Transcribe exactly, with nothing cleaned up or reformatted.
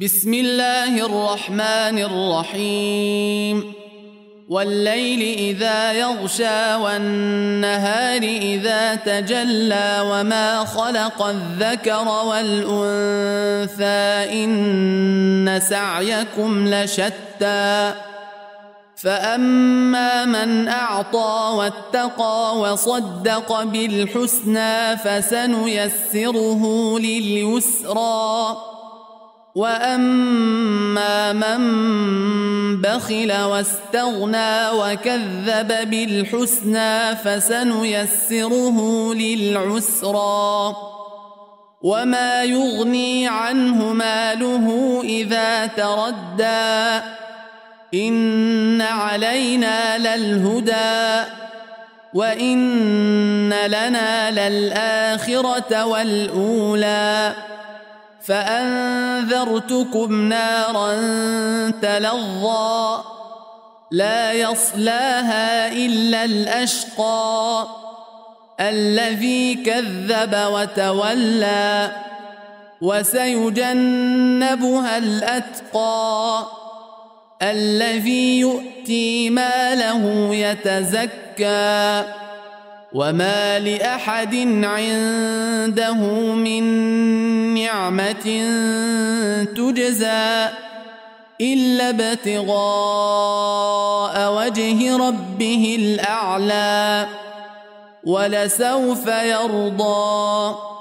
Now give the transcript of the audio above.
بسم الله الرحمن الرحيم والليل إذا يغشى والنهار إذا تجلى وما خلق الذكر والأنثى إن سعيكم لشتى فأما من أعطى واتقى وصدق بالحسنى فسنيسره لليسرى وأما من بخل واستغنى وكذب بالحسنى فسنيسره للعسرى وما يغني عنه ماله إذا تردى إن علينا للهدى وإن لنا للآخرة والأولى فأنذرتكم نارا تلظى لا يصلاها إلا الأشقى الذي كذب وتولى وسيجنبها الأتقى الذي يؤتي ماله يتزكى وما لأحد عنده من نعمة تجزى إلا ابتغاء وجه ربه الأعلى ولسوف يرضى.